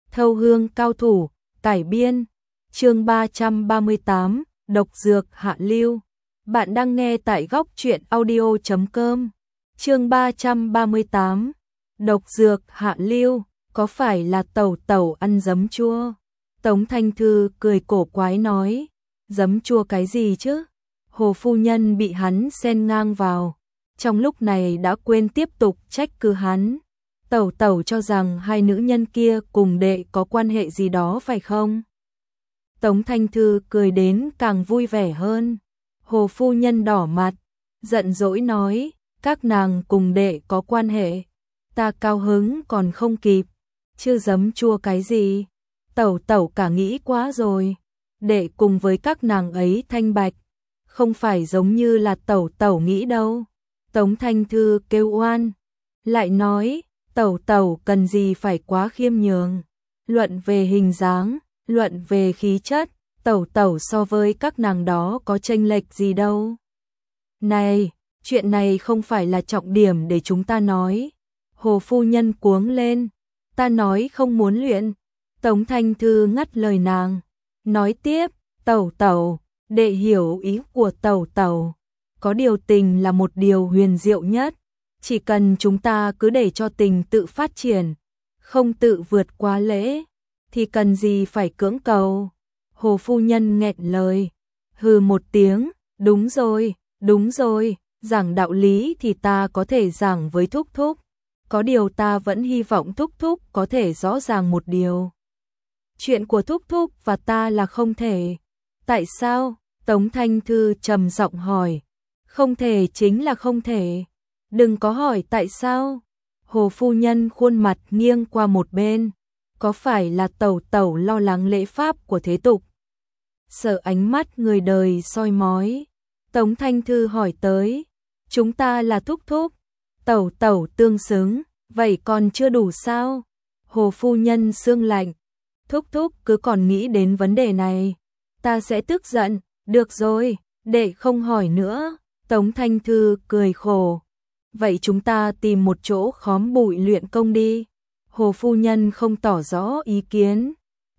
Thâu hương cao thủ, cải biên. Chương 338, độc dược hạ lưu. Bạn đang nghe tại góc truyện audio.com. Chương 338, độc dược hạ lưu, có phải là tẩu tẩu ăn giấm chua? Tống Thanh Thư cười cổ quái nói, giấm chua cái gì chứ? Hồ phu nhân bị hắn xen ngang vào, trong lúc này đã quên tiếp tục trách cứ hắn. Tẩu tẩu cho rằng hai nữ nhân kia cùng đệ có quan hệ gì đó phải không? Tống Thanh Thư cười đến càng vui vẻ hơn. Hồ phu nhân đỏ mặt, giận dỗi nói, các nàng cùng đệ có quan hệ. Ta cao hứng còn không kịp, chứ giấm chua cái gì? Tẩu tẩu cả nghĩ quá rồi. Đệ cùng với các nàng ấy thanh bạch, không phải giống như là tẩu tẩu nghĩ đâu. Tống Thanh Thư kêu oan, lại nói, tẩu tẩu cần gì phải quá khiêm nhường. Luận về hình dáng, luận về khí chất, tẩu tẩu so với các nàng đó có chênh lệch gì đâu. Này, chuyện này không phải là trọng điểm để chúng ta nói. Hồ phu nhân cuống lên, ta nói không muốn luyện. Tống Thanh Thư ngắt lời nàng, nói tiếp, tẩu tẩu, đệ hiểu ý của tẩu tẩu. Có điều tình là một điều huyền diệu nhất, chỉ cần chúng ta cứ để cho tình tự phát triển, không tự vượt quá lễ, thì cần gì phải cưỡng cầu. Hồ phu nhân nghẹn lời, hừ một tiếng, đúng rồi, giảng đạo lý thì ta có thể giảng với thúc thúc. Có điều ta vẫn hy vọng thúc thúc có thể rõ ràng một điều. Chuyện của thúc thúc và ta là không thể. Tại sao? Tống Thanh Thư trầm giọng hỏi. Không thể chính là không thể. Đừng có hỏi tại sao. Hồ phu nhân khuôn mặt nghiêng qua một bên. Có phải là tẩu tẩu lo lắng lễ pháp của thế tục? Sợ ánh mắt người đời soi mói. Tống Thanh Thư hỏi tới. Chúng ta là thúc thúc. Tẩu tẩu tương xứng. Vậy còn chưa đủ sao? Hồ phu nhân sương lạnh. Thúc thúc cứ còn nghĩ đến vấn đề này, ta sẽ tức giận. Được rồi, đệ không hỏi nữa. Tống Thanh Thư cười khổ. Vậy chúng ta tìm một chỗ khóm bụi luyện công đi. Hồ phu nhân không tỏ rõ ý kiến.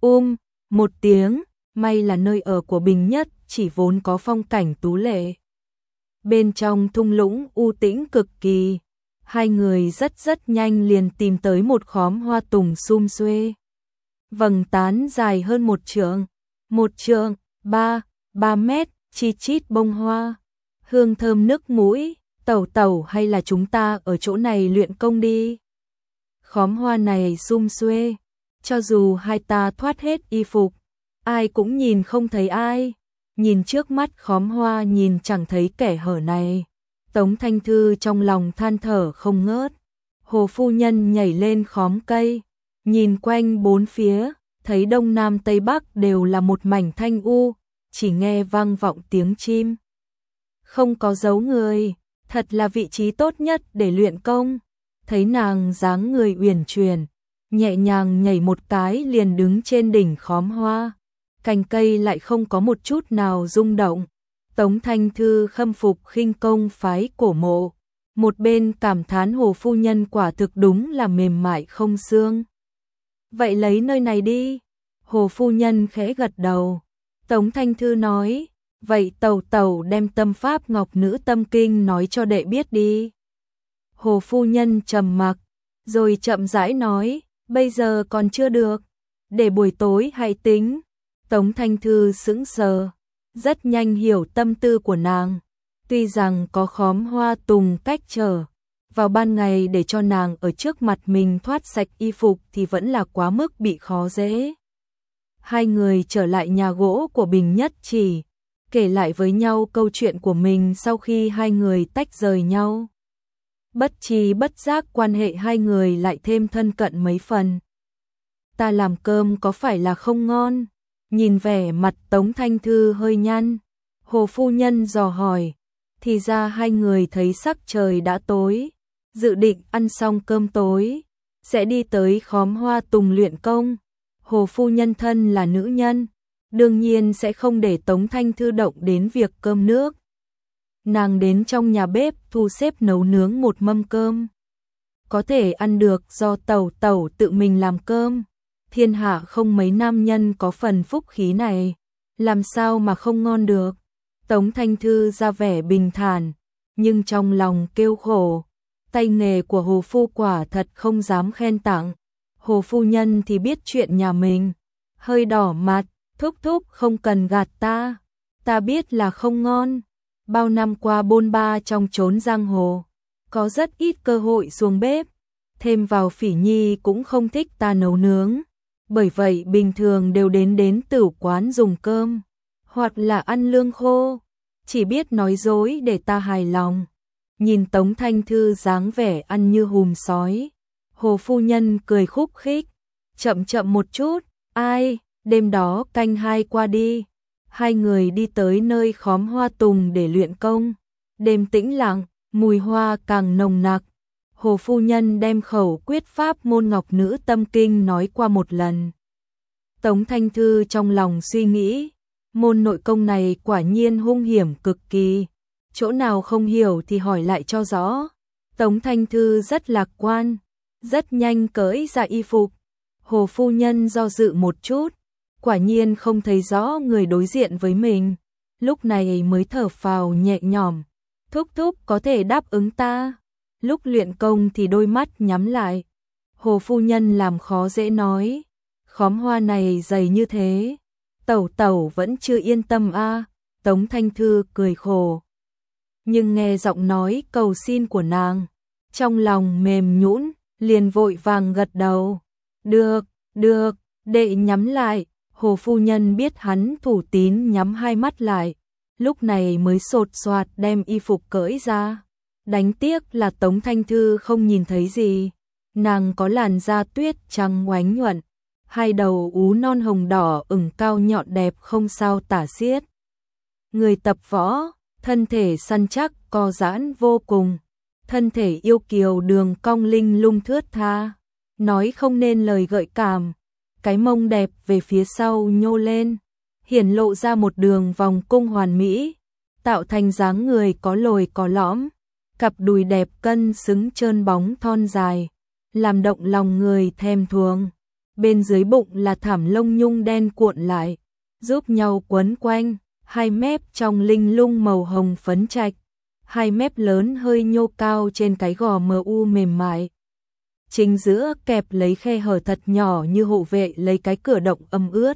Một tiếng, may là nơi ở của Bình Nhất chỉ vốn có phong cảnh tú lệ. Bên trong thung lũng u tĩnh cực kỳ, hai người rất nhanh liền tìm tới một khóm hoa tùng sum xuê. Vầng tán dài hơn một trượng, 3 mét, chi chít bông hoa, hương thơm nức mũi. Tẩu tẩu hay là chúng ta ở chỗ này luyện công đi. Khóm hoa này sum xuê, cho dù hai ta thoát hết y phục, ai cũng nhìn không thấy ai. Nhìn trước mắt khóm hoa nhìn chẳng thấy kẻ hở này, Tống Thanh Thư trong lòng than thở không ngớt. Hồ phu nhân nhảy lên khóm cây, nhìn quanh bốn phía, thấy đông nam tây bắc đều là một mảnh thanh u, chỉ nghe vang vọng tiếng chim. Không có dấu người, thật là vị trí tốt nhất để luyện công. Thấy nàng dáng người uyển chuyển, nhẹ nhàng nhảy một cái liền đứng trên đỉnh khóm hoa, cành cây lại không có một chút nào rung động. Tống Thanh Thư khâm phục khinh công phái cổ mộ, một bên cảm thán hồ phu nhân quả thực đúng là mềm mại không xương. Vậy lấy nơi này đi. Hồ phu nhân khẽ gật đầu. Tống Thanh Thư nói, vậy tẩu tẩu đem tâm pháp Ngọc Nữ Tâm Kinh nói cho đệ biết đi. Hồ phu nhân trầm mặc, rồi chậm rãi nói, bây giờ còn chưa được, để buổi tối hãy tính. Tống Thanh Thư sững sờ, rất nhanh hiểu tâm tư của nàng. Tuy rằng có khóm hoa tùng cách trở, vào ban ngày để cho nàng ở trước mặt mình thoát sạch y phục thì vẫn là quá mức bị khó dễ. Hai người trở lại nhà gỗ của Bình Nhất Chỉ, kể lại với nhau câu chuyện của mình sau khi hai người tách rời nhau. Bất tri bất giác quan hệ hai người lại thêm thân cận mấy phần. Ta làm cơm có phải là không ngon? Nhìn vẻ mặt Tống Thanh Thư hơi nhăn, Hồ phu nhân dò hỏi. Thì ra hai người thấy sắc trời đã tối, dự định ăn xong cơm tối, sẽ đi tới khóm hoa tùng luyện công. Hồ phu nhân thân là nữ nhân, đương nhiên sẽ không để Tống Thanh Thư động đến việc cơm nước. Nàng đến trong nhà bếp thu xếp nấu nướng một mâm cơm. Có thể ăn được do tẩu tẩu tự mình làm cơm. thiên hạ không mấy nam nhân có phần phúc khí này, làm sao mà không ngon được. Tống Thanh Thư ra vẻ bình thản, nhưng trong lòng kêu khổ, tay nghề của Hồ Phu quả thật không dám khen tặng. Hồ phu nhân thì biết chuyện nhà mình, hơi đỏ mặt, thúc thúc không cần gạt ta biết là không ngon. Bao năm qua bôn ba trong chốn giang hồ, có rất ít cơ hội xuống bếp, thêm vào Phỉ Nhi cũng không thích ta nấu nướng, bởi vậy bình thường đều đến tửu quán dùng cơm, hoặc là ăn lương khô, chỉ biết nói dối để ta hài lòng. Nhìn Tống Thanh Thư dáng vẻ ăn như hùm sói, Hồ phu nhân cười khúc khích, chậm chậm một chút, ai, đêm đó canh 2 qua đi. Hai người đi tới nơi khóm hoa tùng để luyện công. Đêm tĩnh lặng, mùi hoa càng nồng nặc. Hồ phu nhân đem khẩu quyết pháp môn Ngọc Nữ Tâm Kinh nói qua một lần. Tống Thanh Thư trong lòng suy nghĩ, môn nội công này quả nhiên hung hiểm cực kỳ. Chỗ nào không hiểu thì hỏi lại cho rõ. Tống Thanh Thư rất lạc quan, rất nhanh cởi ra y phục. Hồ phu nhân do dự một chút, quả nhiên không thấy rõ người đối diện với mình, lúc này mới thở phào nhẹ nhõm, thúc thúc có thể đáp ứng ta. Lúc luyện công thì đôi mắt nhắm lại. Hồ phu nhân làm khó dễ nói, khóm hoa này dày như thế, tẩu tẩu vẫn chưa yên tâm a. Tống Thanh Thư cười khổ, nhưng nghe giọng nói cầu xin của nàng, trong lòng mềm nhũn, liền vội vàng gật đầu. Được, được, đệ nhắm lại. Hồ phu nhân biết hắn thủ tín nhắm hai mắt lại, lúc này mới sột soạt đem y phục cởi ra. Đánh tiếc là Tống Thanh Thư không nhìn thấy gì, nàng có làn da tuyết trắng oánh nhuận, hai đầu ú non hồng đỏ ửng cao nhọn đẹp không sao tả xiết. Người tập võ, thân thể săn chắc co giãn vô cùng, thân thể yêu kiều đường cong linh lung thướt tha, nói không nên lời gợi cảm. Cái mông đẹp về phía sau nhô lên, hiển lộ ra một đường vòng cung hoàn mỹ, tạo thành dáng người có lồi có lõm, cặp đùi đẹp cân xứng trơn bóng thon dài, làm động lòng người thèm thuồng. Bên dưới bụng là thảm lông nhung đen cuộn lại, giúp nhau quấn quanh, hai mép trong linh lung màu hồng phấn trạch, hai mép lớn hơi nhô cao trên cái gò mờ u mềm mại. Chính giữa kẹp lấy khe hở thật nhỏ như hộ vệ lấy cái cửa động ẩm ướt.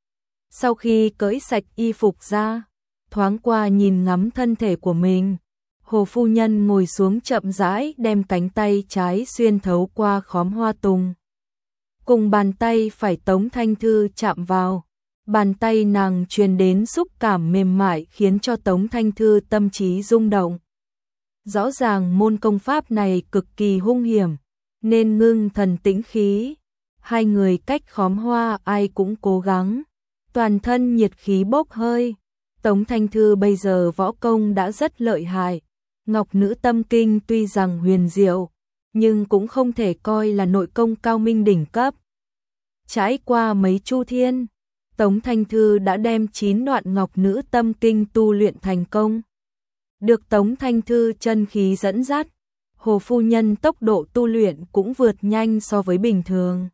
Sau khi cởi sạch y phục ra, thoáng qua nhìn ngắm thân thể của mình, Hồ phu nhân ngồi xuống chậm rãi đem cánh tay trái xuyên thấu qua khóm hoa tùng. Cùng bàn tay phải Tống Thanh Thư chạm vào, bàn tay nàng truyền đến xúc cảm mềm mại khiến cho Tống Thanh Thư tâm trí rung động. Rõ ràng môn công pháp này cực kỳ hung hiểm, nên ngưng thần tĩnh khí. Hai người cách khóm hoa ai cũng cố gắng, toàn thân nhiệt khí bốc hơi. Tống Thanh Thư bây giờ võ công đã rất lợi hại, Ngọc Nữ Tâm Kinh tuy rằng huyền diệu, nhưng cũng không thể coi là nội công cao minh đỉnh cấp. Trải qua mấy chu thiên, Tống Thanh Thư đã đem 9 đoạn Ngọc Nữ Tâm Kinh tu luyện thành công. Được Tống Thanh Thư chân khí dẫn dắt, Hồ phu nhân tốc độ tu luyện cũng vượt nhanh so với bình thường.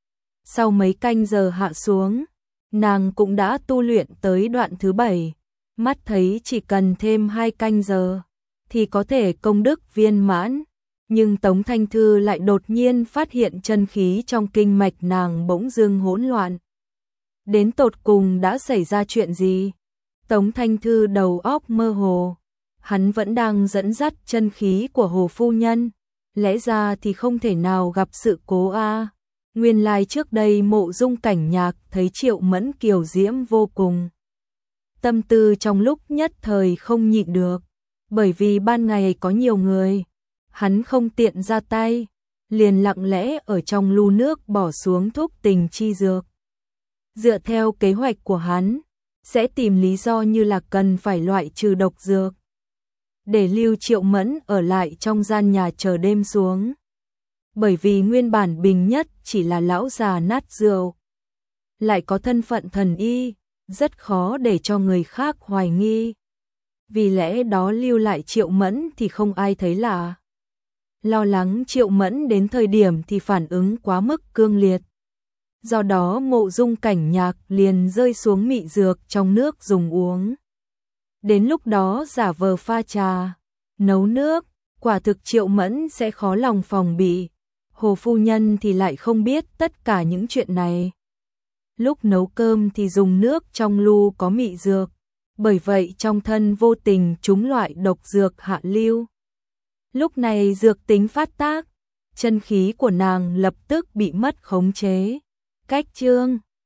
Sau mấy canh giờ hạ xuống, nàng cũng đã tu luyện tới đoạn thứ 7, mắt thấy chỉ cần thêm 2 canh giờ thì có thể công đức viên mãn. Nhưng Tống Thanh Thư lại đột nhiên phát hiện chân khí trong kinh mạch nàng bỗng dưng hỗn loạn. Đến tột cùng đã xảy ra chuyện gì? Tống Thanh Thư đầu óc mơ hồ. Hắn vẫn đang dẫn dắt chân khí của Hồ phu nhân, lẽ ra thì không thể nào gặp sự cố a. Nguyên lai trước đây Mộ Dung Cảnh Nhạc thấy Triệu Mẫn kiều diễm vô cùng, tâm tư trong lúc nhất thời không nhịn được, bởi vì ban ngày có nhiều người, hắn không tiện ra tay, liền lặng lẽ ở trong lu nước bỏ xuống thuốc tình chi dược. Dựa theo kế hoạch của hắn, sẽ tìm lý do như là cần phải loại trừ độc dược, để lưu Triệu Mẫn ở lại trong gian nhà chờ đêm xuống. Bởi vì nguyên bản Bình Nhất chỉ là lão già nát rượu, lại có thân phận thần y, rất khó để cho người khác hoài nghi. Vì lẽ đó lưu lại Triệu Mẫn thì không ai thấy lạ. Lo lắng Triệu Mẫn đến thời điểm thì phản ứng quá mức cương liệt. do đó Mộ Dung Cảnh Nhạc liền rơi xuống mị dược trong nước dùng uống. Đến lúc đó giả vờ pha trà, nấu nước, quả thực Triệu Mẫn sẽ khó lòng phòng bị. Hồ phu nhân thì lại không biết tất cả những chuyện này. Lúc nấu cơm thì dùng nước trong lu có mị dược, bởi vậy trong thân vô tình trúng loại độc dược hạ lưu. Lúc này dược tính phát tác, chân khí của nàng lập tức bị mất khống chế. Cách chương